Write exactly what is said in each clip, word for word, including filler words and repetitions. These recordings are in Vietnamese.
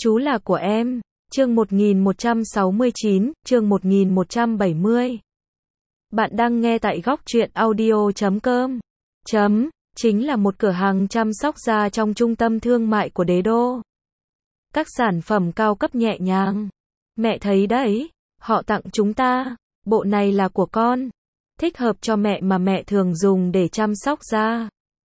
Chú là của em. Chương một nghìn một trăm sáu mươi chín, chương một nghìn một trăm bảy mươi. Bạn đang nghe tại góc truyện audio chấm com. Chấm, chính là một cửa hàng chăm sóc da trong trung tâm thương mại của đế đô. Các sản phẩm cao cấp nhẹ nhàng. Mẹ thấy đấy, họ tặng chúng ta. Bộ này là của con. Thích hợp cho mẹ mà mẹ thường dùng để chăm sóc da.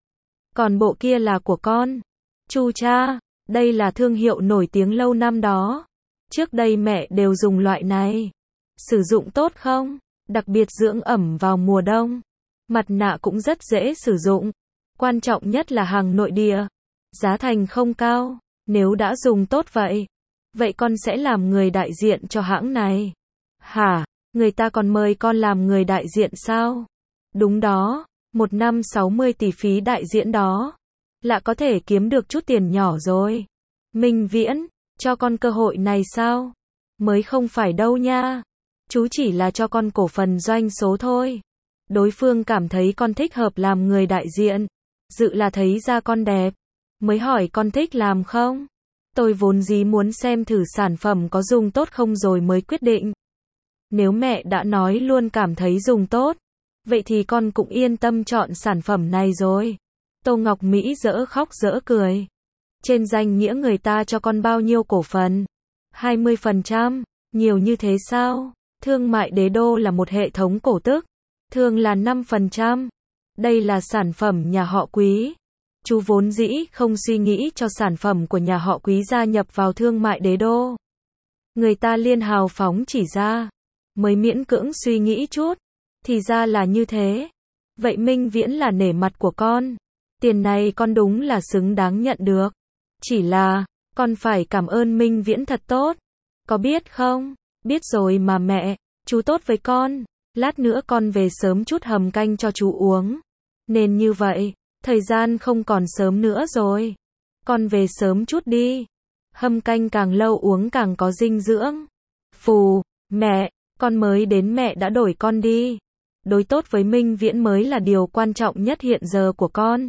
Còn bộ kia là của con. Chu cha, đây là thương hiệu nổi tiếng lâu năm đó. Trước đây mẹ đều dùng loại này. Sử dụng tốt không? Đặc biệt dưỡng ẩm vào mùa đông. Mặt nạ cũng rất dễ sử dụng. Quan trọng nhất là hàng nội địa. Giá thành không cao. Nếu đã dùng tốt vậy, vậy con sẽ làm người đại diện cho hãng này. Hả? Người ta còn mời con làm người đại diện sao? Đúng đó, một năm sáu mươi tỷ phí đại diện đó. Lạ có thể kiếm được chút tiền nhỏ rồi. Minh Viễn, cho con cơ hội này sao? Mới không phải đâu nha. Chú chỉ là cho con cổ phần doanh số thôi. Đối phương cảm thấy con thích hợp làm người đại diện. Dự là thấy da con đẹp. Mới hỏi con thích làm không? Tôi vốn dĩ muốn xem thử sản phẩm có dùng tốt không rồi mới quyết định. Nếu mẹ đã nói luôn cảm thấy dùng tốt, vậy thì con cũng yên tâm chọn sản phẩm này rồi. Tô Ngọc Mỹ dỡ khóc dỡ cười. Trên danh nghĩa người ta cho con bao nhiêu cổ phần? hai mươi phần trăm, nhiều như thế sao? Thương mại đế đô là một hệ thống cổ tức, thường là năm phần trăm. Đây là sản phẩm nhà họ Quý. Chú vốn dĩ không suy nghĩ cho sản phẩm của nhà họ Quý gia nhập vào thương mại đế đô. Người ta liên hào phóng chỉ ra, mới miễn cưỡng suy nghĩ chút, thì ra là như thế. Vậy Minh Viễn là nể mặt của con. Tiền này con đúng là xứng đáng nhận được. Chỉ là, con phải cảm ơn Minh Viễn thật tốt. Có biết không? Biết rồi mà mẹ, chú tốt với con. Lát nữa con về sớm chút hầm canh cho chú uống. Nên như vậy, thời gian không còn sớm nữa rồi. Con về sớm chút đi. Hầm canh càng lâu uống càng có dinh dưỡng. Phù, mẹ, con mới đến mẹ đã đổi con đi. Đối tốt với Minh Viễn mới là điều quan trọng nhất hiện giờ của con.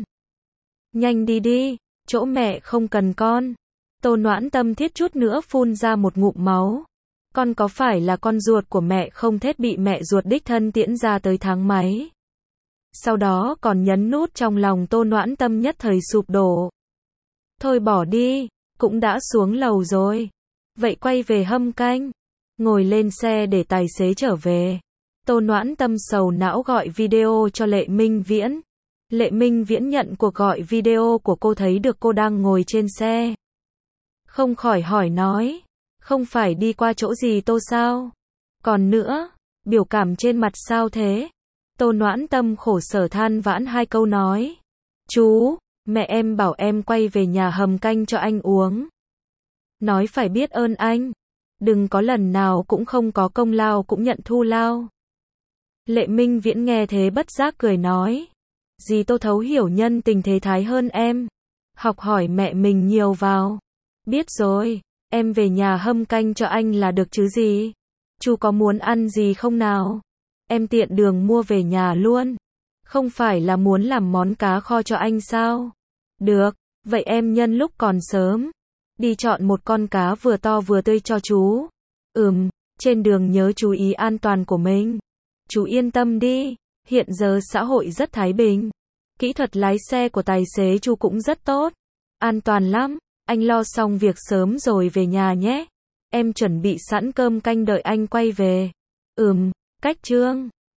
Nhanh đi đi, chỗ mẹ không cần con. Tô Noãn Tâm thiết chút nữa phun ra một ngụm máu. Con có phải là con ruột của mẹ không thết bị mẹ ruột đích thân tiễn ra tới tháng mấy? Sau đó còn nhấn nút trong lòng Tô Noãn Tâm nhất thời sụp đổ. Thôi bỏ đi, cũng đã xuống lầu rồi. Vậy quay về hâm canh. Ngồi lên xe để tài xế trở về. Tô Noãn Tâm sầu não gọi video cho Lệ Minh Viễn. Lệ Minh Viễn nhận cuộc gọi video của cô thấy được cô đang ngồi trên xe. Không khỏi hỏi nói. Không phải đi qua chỗ gì Tô sao? Còn nữa, biểu cảm trên mặt sao thế? Tô Noãn Tâm khổ sở than vãn hai câu nói. Chú, mẹ em bảo em quay về nhà hầm canh cho anh uống. Nói phải biết ơn anh. Đừng có lần nào cũng không có công lao cũng nhận thù lao. Lệ Minh Viễn nghe thế bất giác cười nói. Dì Tô thấu hiểu nhân tình thế thái hơn em. Học hỏi mẹ mình nhiều vào. Biết rồi, em về nhà hâm canh cho anh là được chứ gì. Chú có muốn ăn gì không nào? Em tiện đường mua về nhà luôn. Không phải là muốn làm món cá kho cho anh sao? Được, vậy em nhân lúc còn sớm. Đi chọn một con cá vừa to vừa tươi cho chú. Ừm, trên đường nhớ chú ý an toàn của mình. Chú yên tâm đi, hiện giờ xã hội rất thái bình. Kỹ thuật lái xe của tài xế chú cũng rất tốt. An toàn lắm, anh lo xong việc sớm rồi về nhà nhé. Em chuẩn bị sẵn cơm canh đợi anh quay về. Ừm, cách chương.